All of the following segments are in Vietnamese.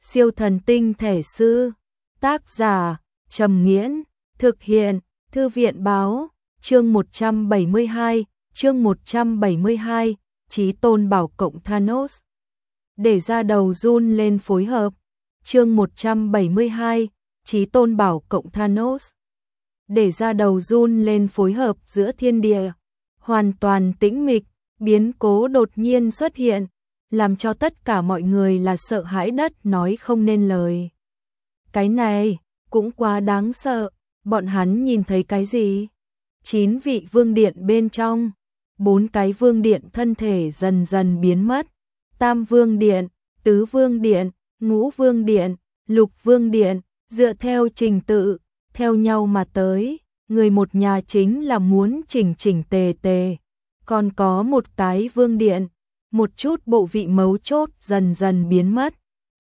Siêu thần tinh thể sư. Tác giả Trầm Nghiễn. Thực hiện Thư viện Báo. Chương 172. Chương 172. Chí tôn bảo cộng Thanos. Để ra đầu run lên phối hợp. Chương 172. Chí tôn bảo cộng Thanos. Để ra đầu run lên phối hợp giữa thiên địa. Hoàn toàn tĩnh mịch, biến cố đột nhiên xuất hiện, làm cho tất cả mọi người là sợ hãi đất nói không nên lời. Cái này cũng quá đáng sợ, bọn hắn nhìn thấy cái gì? 9 vị vương điện bên trong, 4 cái vương điện thân thể dần dần biến mất. Tam vương điện, tứ vương điện, ngũ vương điện, lục vương điện, dựa theo trình tự, theo nhau mà tới. Người một nhà chính là muốn chỉnh chỉnh tề tề. Còn có một cái vương điện, một chút bộ vị mấu chốt dần dần biến mất.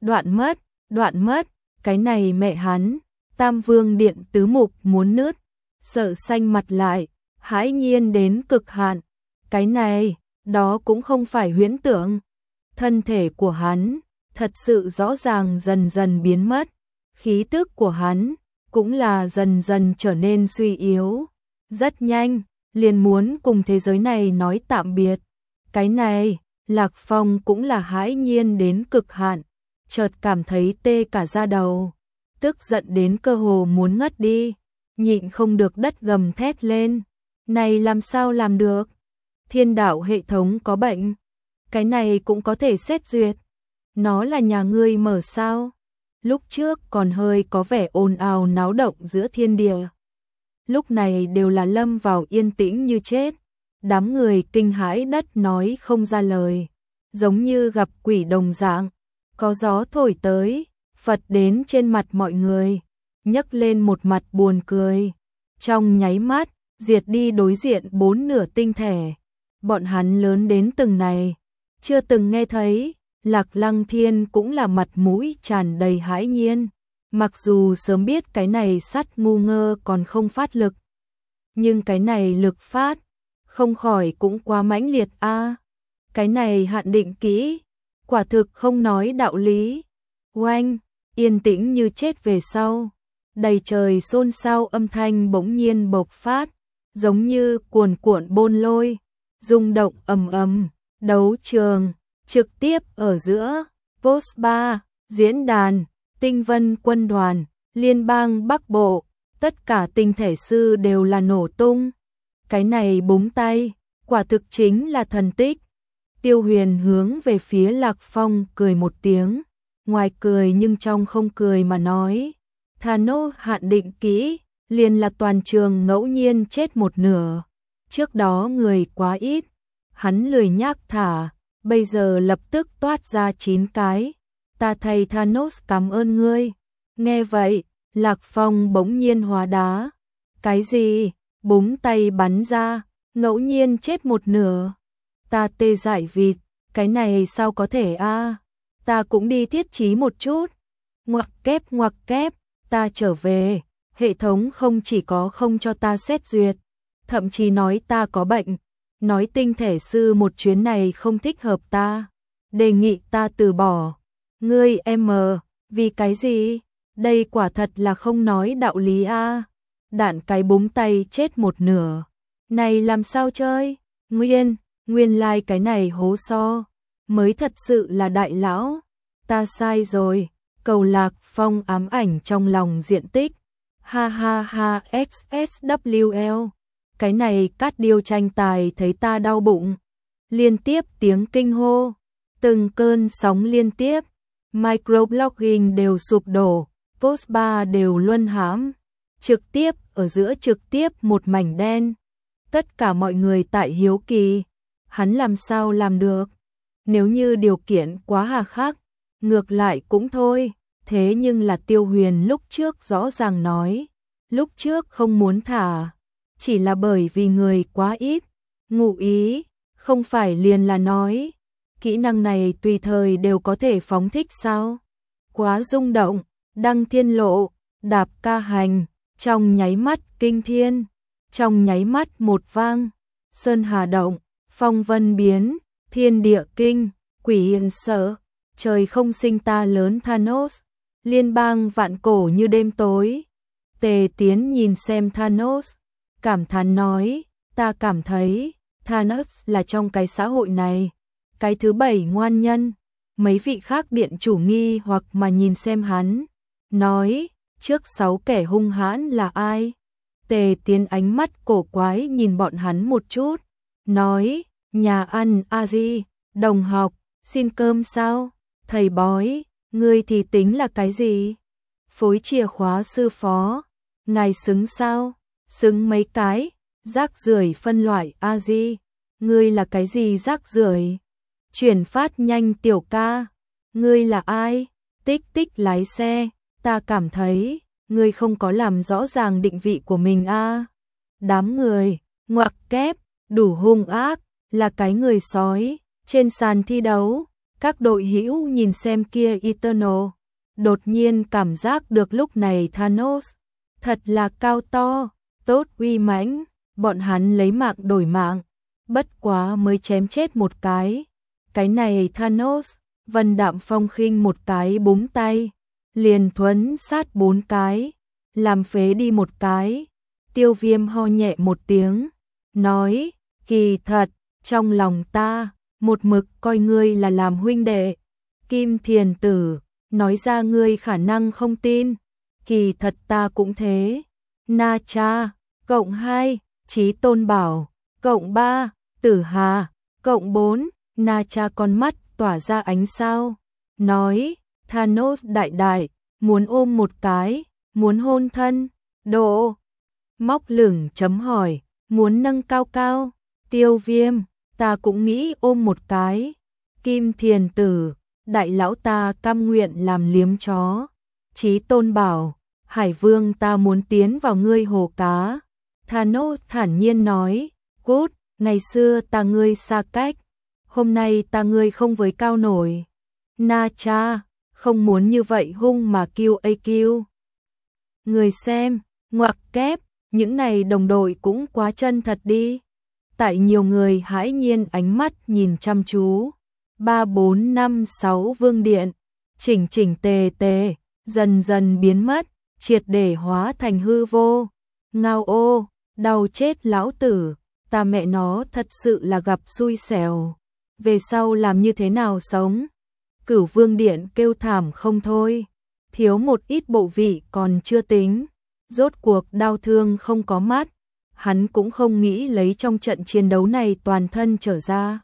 Đoạn mất, cái này mẹ hắn. Tam vương điện tứ mục muốn nứt, sợ xanh mặt lại, hãi nhiên đến cực hạn. Cái này, đó cũng không phải huyễn tưởng. Thân thể của hắn, thật sự rõ ràng dần dần biến mất. Khí tức của hắn, cũng là dần dần trở nên suy yếu. Rất nhanh, liền muốn cùng thế giới này nói tạm biệt. Cái này, Lạc Phong cũng là hãi nhiên đến cực hạn, chợt cảm thấy tê cả da đầu, tức giận đến cơ hồ muốn ngất đi, nhịn không được đất gầm thét lên. Này làm sao làm được? Thiên đạo hệ thống có bệnh, cái này cũng có thể xét duyệt. Nó là nhà ngươi mở sao? Lúc trước còn hơi có vẻ ồn ào náo động giữa thiên địa. Lúc này đều là lâm vào yên tĩnh như chết. Đám người kinh hãi đất nói không ra lời, giống như gặp quỷ đồng dạng. Có gió thổi tới, phật đến trên mặt mọi người, nhấc lên một mặt buồn cười. Trong nháy mắt, diệt đi đối diện 4 nửa tinh thể. Bọn hắn lớn đến từng này, chưa từng nghe thấy. Lạc Lăng Thiên cũng là mặt mũi tràn đầy hãi nhiên, mặc dù sớm biết cái này sắt ngu ngơ còn không phát lực, nhưng cái này lực phát, không khỏi cũng quá mãnh liệt a. Cái này hạn định kỹ, quả thực không nói đạo lý. Oanh, yên tĩnh như chết về sau, đầy trời xôn xao âm thanh bỗng nhiên bộc phát, giống như cuồn cuộn bôn lôi, rung động ầm ầm, đấu trường. Trực tiếp ở giữa, Post 3, diễn đàn, Tinh Vân quân đoàn, Liên bang Bắc Bộ, tất cả tinh thể sư đều là nổ tung. Cái này búng tay, quả thực chính là thần tích. Tiêu Huyền hướng về phía Lạc Phong cười một tiếng, ngoài cười nhưng trong không cười mà nói. Thanos hạn định kỹ, liền là toàn trường ngẫu nhiên chết một nửa. Trước đó người quá ít, hắn lười nhác thả. Bây giờ lập tức toát ra 9 cái. Ta thầy Thanos cảm ơn ngươi. Nghe vậy, Lạc Phong bỗng nhiên hóa đá. Cái gì? Búng tay bắn ra, ngẫu nhiên chết một nửa. Ta tê dại vịt, cái này sao có thể a? Ta cũng đi thiết trí một chút. Ngoặc kép, ta trở về. Hệ thống không chỉ có không cho ta xét duyệt, thậm chí nói ta có bệnh. Nói tinh thể sư một chuyến này không thích hợp ta, đề nghị ta từ bỏ. Ngươi vì cái gì? Đây quả thật là không nói đạo lý a. Đạn cái búng tay chết một nửa. Này làm sao chơi? Nguyên lai cái này hố so, mới thật sự là đại lão. Ta sai rồi, cầu Lạc Phong ám ảnh trong lòng diện tích. Ha ha ha XSWL. Cái này cát điêu tranh tài thấy ta đau bụng. Liên tiếp tiếng kinh hô, từng cơn sóng liên tiếp, microblogging đều sụp đổ, post 3 đều luân hãm, trực tiếp ở giữa trực tiếp một mảnh đen. Tất cả mọi người tại hiếu kỳ, hắn làm sao làm được? Nếu như điều kiện quá hà khắc, ngược lại cũng thôi, thế nhưng là Tiêu Huyền lúc trước rõ ràng nói, lúc trước không muốn thả. Chỉ là bởi vì người quá ít, ngụ ý, không phải liền là nói, kỹ năng này tùy thời đều có thể phóng thích sao? Quá rung động, đăng thiên lộ, đạp ca hành, trong nháy mắt kinh thiên, trong nháy mắt một vang, sơn hà động, phong vân biến, thiên địa kinh, quỷ hiền sợ, trời không sinh ta lớn Thanos, liên bang vạn cổ như đêm tối. Tề Tiến nhìn xem Thanos, cảm thán nói, ta cảm thấy Thanos là trong cái xã hội này cái thứ 7 ngoan nhân. Mấy vị khác điện chủ nghi hoặc mà nhìn xem hắn, nói, trước 6 kẻ hung hãn là ai? Tề Tiến ánh mắt cổ quái nhìn bọn hắn một chút, nói, nhà ăn A-di, đồng học, xin cơm sao? Thầy bói, ngươi thì tính là cái gì? Phối chìa khóa sư phó, ngài xứng sao? Xứng mấy cái, rác rưởi phân loại A-di, ngươi là cái gì rác rưởi? Chuyển phát nhanh tiểu ca, ngươi là ai? Tích tích lái xe, ta cảm thấy, ngươi không có làm rõ ràng định vị của mình a. Đám người, ngoặc kép, đủ hung ác, là cái người sói. Trên sàn thi đấu, các đội hữu nhìn xem kia Eternal, đột nhiên cảm giác được lúc này Thanos thật là cao to, tốt uy mãnh, bọn hắn lấy mạng đổi mạng, bất quá mới chém chết một cái. Cái này Thanos, Vân Đạm Phong khinh một cái búng tay, liền thuấn sát 4 cái, làm phế đi một cái. Tiêu Viêm ho nhẹ một tiếng, nói, kỳ thật, trong lòng ta, một mực coi ngươi là làm huynh đệ. Kim Thiền Tử, nói ra ngươi khả năng không tin, kỳ thật ta cũng thế. Na Cha, cộng 2, Chí Tôn Bảo, cộng 3, Tử Hà, cộng 4, Na Cha con mắt tỏa ra ánh sao, nói, Thanos đại đại, muốn ôm một cái, muốn hôn thân, độ. Móc lửng chấm hỏi, muốn nâng cao cao, Tiêu Viêm, ta cũng nghĩ ôm một cái. Kim Thiền Tử, đại lão ta cam nguyện làm liếm chó. Chí Tôn Bảo, Hải Vương ta muốn tiến vào ngươi hồ cá. Thanos thản nhiên nói, cút, ngày xưa ta ngươi xa cách, hôm nay ta ngươi không với cao nổi. Na Cha, không muốn như vậy hung mà kêu AQ. Người xem, ngoặc kép, những này đồng đội cũng quá chân thật đi. Tại nhiều người hãi nhiên ánh mắt nhìn chăm chú. 3, 4, 5, 6 vương điện, chỉnh chỉnh tề tề, dần dần biến mất, triệt để hóa thành hư vô. Ngao ô, đau chết lão tử, ta mẹ nó thật sự là gặp xui xẻo. Về sau làm như thế nào sống? Cửu vương điện kêu thảm không thôi. Thiếu một ít bộ vị còn chưa tính. Rốt cuộc đau thương không có mắt. Hắn cũng không nghĩ lấy trong trận chiến đấu này toàn thân trở ra.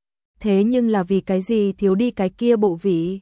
Thế nhưng là vì cái gì thiếu đi cái kia bộ vị?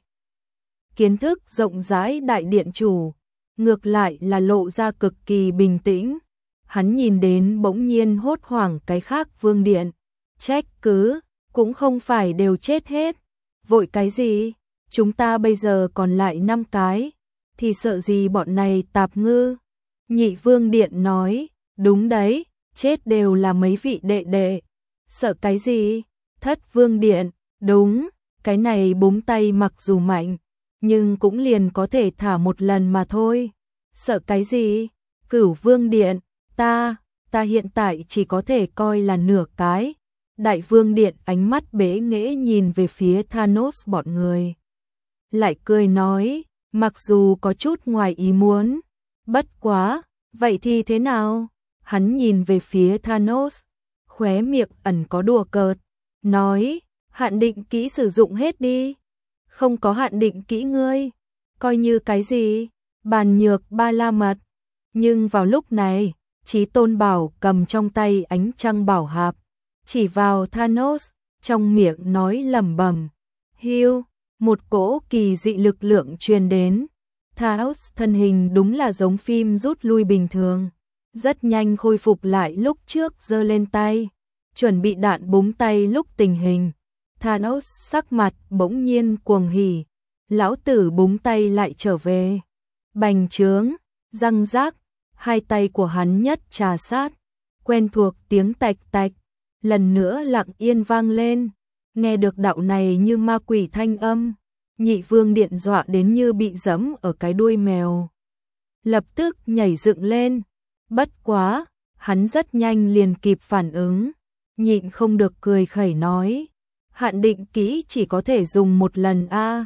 Kiến thức rộng rãi đại điện chủ, ngược lại là lộ ra cực kỳ bình tĩnh. Hắn nhìn đến bỗng nhiên hốt hoảng cái khác vương điện. Trách cứ, cũng không phải đều chết hết. Vội cái gì? Chúng ta bây giờ còn lại 5 cái, thì sợ gì bọn này tạp ngư? Nhị vương điện nói, đúng đấy, chết đều là mấy vị đệ đệ. Sợ cái gì? Thất vương điện, đúng, cái này búng tay mặc dù mạnh, nhưng cũng liền có thể thả một lần mà thôi. Sợ cái gì? Cửu vương điện, ta hiện tại chỉ có thể coi là nửa cái. Đại vương điện ánh mắt bế nghễ nhìn về phía Thanos bọn người. Lại cười nói, mặc dù có chút ngoài ý muốn, bất quá, vậy thì thế nào? Hắn nhìn về phía Thanos, khóe miệng ẩn có đùa cợt, nói, hạn định kỹ sử dụng hết đi. Không có hạn định kỹ ngươi, coi như cái gì? Bàn nhược ba la mật. Nhưng vào lúc này, Chí Tôn Bảo cầm trong tay ánh trăng bảo hạp, chỉ vào Thanos, trong miệng nói lẩm bẩm, hiu, một cỗ kỳ dị lực lượng truyền đến. Thanos thân hình đúng là giống phim rút lui bình thường, rất nhanh khôi phục lại lúc trước giơ lên tay, chuẩn bị đạn búng tay lúc tình hình. Thanos sắc mặt bỗng nhiên cuồng hỉ, lão tử búng tay lại trở về. Bành trướng, răng rác, hai tay của hắn nhất trà sát, quen thuộc tiếng tạch tạch, lần nữa lặng yên vang lên. Nghe được đạo này như ma quỷ thanh âm, nhị vương điện dọa đến như bị giẫm ở cái đuôi mèo. Lập tức nhảy dựng lên, bất quá, hắn rất nhanh liền kịp phản ứng, nhịn không được cười khẩy nói, hạn định kỹ chỉ có thể dùng một lần a.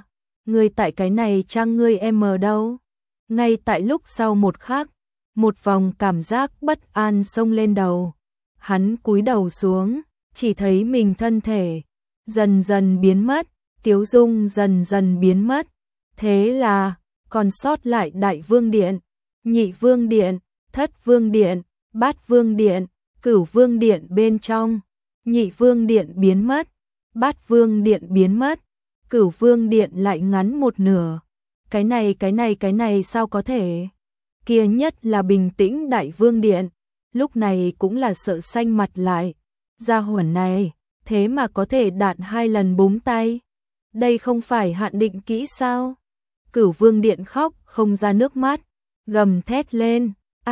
Ngươi tại cái này trang ngươi em ở đâu? Ngay tại lúc sau một khắc, một vòng cảm giác bất an xông lên đầu. Hắn cúi đầu xuống, chỉ thấy mình thân thể dần dần biến mất, tiếu dung dần dần biến mất. Thế là, còn sót lại Đại Vương Điện, Nhị Vương Điện, Thất Vương Điện, Bát Vương Điện, Cửu Vương Điện bên trong. Nhị Vương Điện biến mất, Bát Vương Điện biến mất, Cửu Vương Điện lại ngắn một nửa. Cái này sao có thể? Kia nhất là bình tĩnh Đại Vương Điện, lúc này cũng là sợ xanh mặt lại. Gia hỏa này, thế mà có thể đạn 2 lần búng tay. Đây không phải hạn định kỹ sao? Cửu Vương Điện khóc không ra nước mắt, gầm thét lên,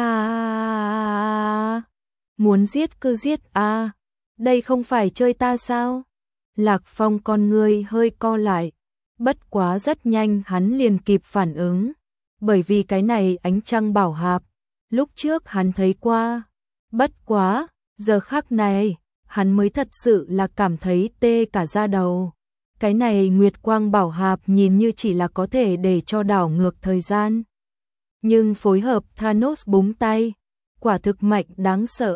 muốn giết cứ giết đây không phải chơi ta sao? Lạc Phong con ngươi hơi co lại, bất quá rất nhanh hắn liền kịp phản ứng, bởi vì cái này ánh trăng bảo hạp, lúc trước hắn thấy qua, bất quá, giờ khắc này, hắn mới thật sự là cảm thấy tê cả da đầu. Cái này Nguyệt Quang bảo hạp nhìn như chỉ là có thể để cho đảo ngược thời gian. Nhưng phối hợp Thanos búng tay, quả thực mạnh đáng sợ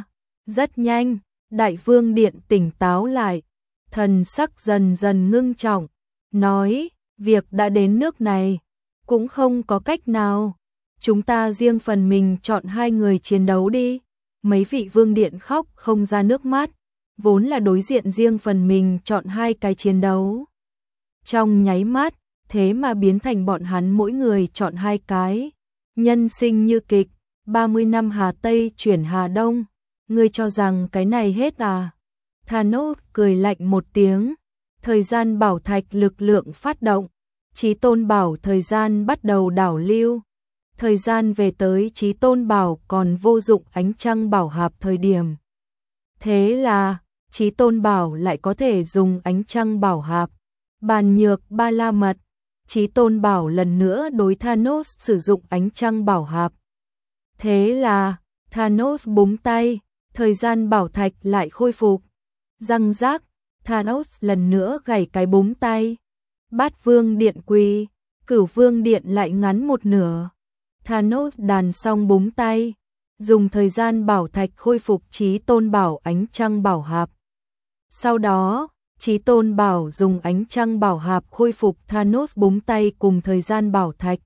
Rất nhanh, Đại Vương Điện tỉnh táo lại, thần sắc dần dần ngưng trọng, nói, việc đã đến nước này, cũng không có cách nào. Chúng ta riêng phần mình chọn 2 người chiến đấu đi. Mấy vị Vương Điện khóc không ra nước mắt, vốn là đối diện riêng phần mình chọn 2 cái chiến đấu. Trong nháy mắt, thế mà biến thành bọn hắn mỗi người chọn 2 cái. Nhân sinh như kịch, 30 năm Hà Tây chuyển Hà Đông, ngươi cho rằng cái này hết Thanos cười lạnh một tiếng, thời gian bảo thạch lực lượng phát động, Chí Tôn Bảo thời gian bắt đầu đảo lưu. Thời gian về tới Chí Tôn Bảo còn vô dụng ánh trăng bảo hạp thời điểm. Thế là, Chí Tôn Bảo lại có thể dùng ánh trăng bảo hạp. Bàn nhược ba la mật, Chí Tôn Bảo lần nữa đối Thanos sử dụng ánh trăng bảo hạp. Thế là, Thanos búng tay, thời gian bảo thạch lại khôi phục. Răng rác, Thanos lần nữa gảy cái búng tay. Bát Vương Điện quỳ, Cửu Vương Điện lại ngắn một nửa. Thanos đàn xong búng tay, dùng thời gian bảo thạch khôi phục Chí Tôn Bảo ánh trăng bảo hạp. Sau đó, Chí Tôn Bảo dùng ánh trăng bảo hạp khôi phục Thanos búng tay cùng thời gian bảo thạch.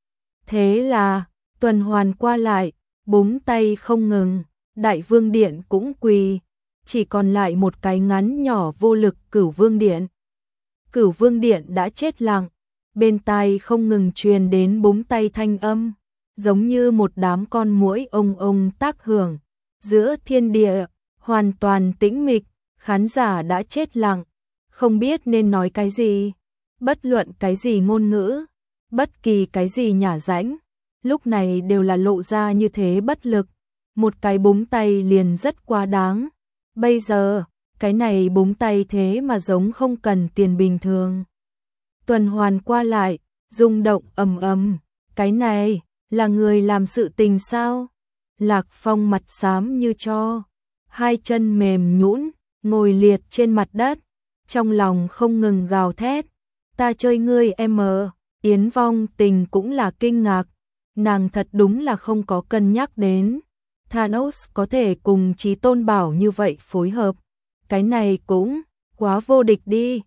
Thế là, tuần hoàn qua lại, búng tay không ngừng, Đại Vương Điện cũng quỳ, chỉ còn lại một cái ngắn nhỏ vô lực Cửu Vương Điện. Cửu Vương Điện đã chết lặng, bên tai không ngừng truyền đến búng tay thanh âm, giống như một đám con muỗi ông tác hưởng. Giữa thiên địa, hoàn toàn tĩnh mịch, khán giả đã chết lặng, không biết nên nói cái gì, bất luận cái gì ngôn ngữ, bất kỳ cái gì nhả rãnh, lúc này đều là lộ ra như thế bất lực, một cái búng tay liền rất quá đáng. Bây giờ, cái này búng tay thế mà giống không cần tiền bình thường. Tuần hoàn qua lại, rung động ầm ầm, cái này là người làm sự tình sao? Lạc Phong mặt xám như tro, 2 chân mềm nhũn, ngồi liệt trên mặt đất, trong lòng không ngừng gào thét, ta chơi ngươi em. Yến Vong Tình cũng là kinh ngạc, nàng thật đúng là không có cân nhắc đến Thanos có thể cùng Chí Tôn Bảo như vậy phối hợp, cái này cũng quá vô địch đi.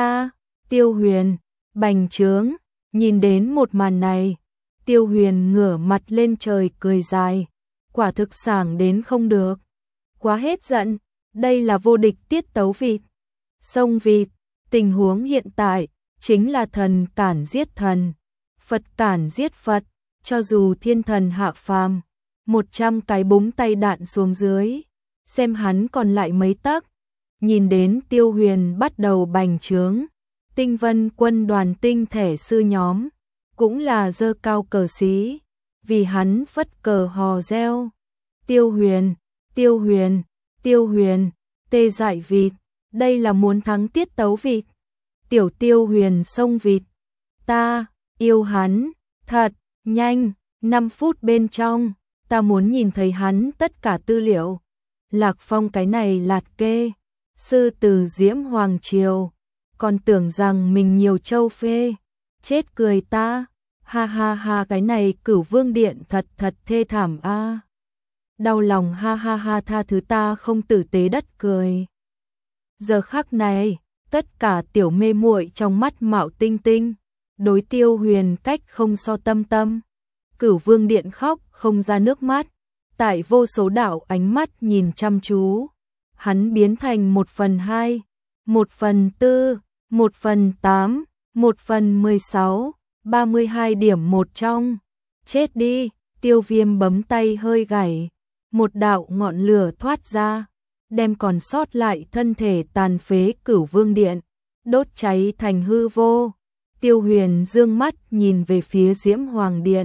Tiêu Huyền bành trướng, nhìn đến một màn này, Tiêu Huyền ngửa mặt lên trời cười dài, quả thực sảng đến không được, quá hết giận, đây là vô địch tiết tấu vịt, sông vịt, tình huống hiện tại chính là thần cản giết thần, Phật cản giết Phật, cho dù thiên thần hạ phàm, 100 cái búng tay đạn xuống dưới, xem hắn còn lại mấy tấc. Nhìn đến Tiêu Huyền bắt đầu bành trướng, Tinh Vân quân đoàn tinh thể sư nhóm cũng là giơ cao cờ xí, vì hắn phất cờ hò reo. Tiêu Huyền, Tiêu Huyền, Tiêu Huyền, tê dại vịt, đây là muốn thắng tiết tấu vịt. Tiểu Tiêu Huyền xông vịt, ta yêu hắn, thật, nhanh, 5 phút bên trong, ta muốn nhìn thấy hắn tất cả tư liệu. Lạc Phong cái này lạt kê, sư từ Diễm Hoàng Triều, còn tưởng rằng mình nhiều châu phê, chết cười ta, ha ha ha cái này Cửu Vương Điện thật thật thê thảm a. Đau lòng ha ha ha tha thứ ta không tử tế đất cười. Giờ khắc này, tất cả tiểu mê muội trong mắt Mạo Tinh Tinh, đối Tiêu Huyền cách không so tâm tâm. Cửu Vương Điện khóc không ra nước mắt, tại vô số đạo ánh mắt nhìn chăm chú, hắn biến thành 1/2, 1/4, 1/8, 1/16, 32 điểm một trong. Chết đi, Tiêu Viêm bấm tay hơi gảy, một đạo ngọn lửa thoát ra, đem còn sót lại thân thể tàn phế Cửu Vương Điện, đốt cháy thành hư vô. Tiêu Huyền dương mắt nhìn về phía Diễm Hoàng Điện,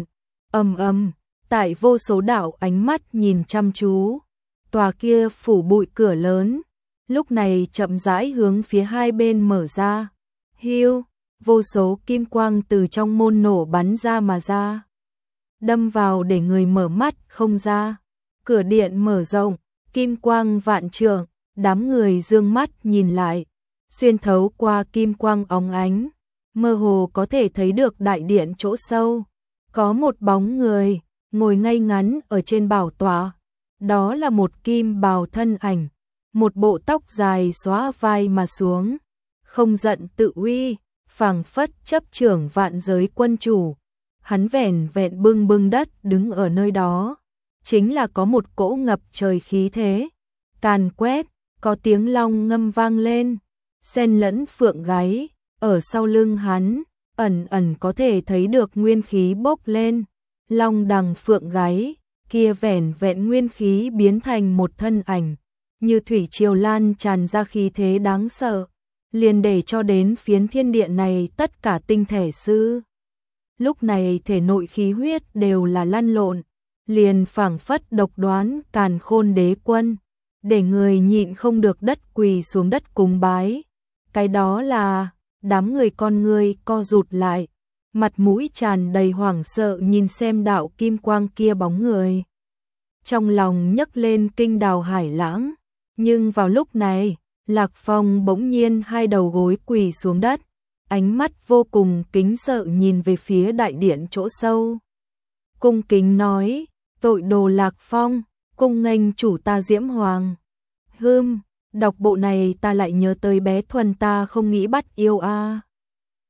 tại vô số đạo ánh mắt nhìn chăm chú, tòa kia phủ bụi cửa lớn, lúc này chậm rãi hướng phía hai bên mở ra. Hiu, vô số kim quang từ trong môn nổ bắn ra mà ra, đâm vào để người mở mắt không ra. Cửa điện mở rộng, kim quang vạn trượng, đám người dương mắt nhìn lại, xuyên thấu qua kim quang óng ánh, mơ hồ có thể thấy được đại điện chỗ sâu, có một bóng người ngồi ngay ngắn ở trên bảo tọa, đó là một kim bào thân ảnh, một bộ tóc dài xóa vai mà xuống, không giận tự uy, phảng phất chấp trưởng vạn giới quân chủ. Hắn vẻn vẹn bưng đất đứng ở nơi đó, chính là có một cỗ ngập trời khí thế, càn quét, có tiếng long ngâm vang lên, xen lẫn phượng gáy, ở sau lưng hắn, ẩn ẩn có thể thấy được nguyên khí bốc lên, long đằng phượng gáy, kia vẻn vẹn nguyên khí biến thành một thân ảnh, như thủy triều lan tràn ra khí thế đáng sợ, liền để cho đến phiến thiên địa này tất cả tinh thể sư. Lúc này thể nội khí huyết đều là lăn lộn, liền phảng phất độc đoán càn khôn đế quân, để người nhịn không được đất quỳ xuống đất cúng bái. Cái đó là, đám người con người co rụt lại, mặt mũi tràn đầy hoảng sợ nhìn xem đạo kim quang kia bóng người. Trong lòng nhấc lên kinh đào hải lãng, nhưng vào lúc này, Lạc Phong bỗng nhiên hai đầu gối quỳ xuống đất, ánh mắt vô cùng kính sợ nhìn về phía đại điện chỗ sâu. Cung kính nói, tội đồ Lạc Phong, cung nghênh chủ ta Diễm Hoàng. Đọc bộ này ta lại nhớ tới bé Thuần ta không nghĩ bắt yêu a.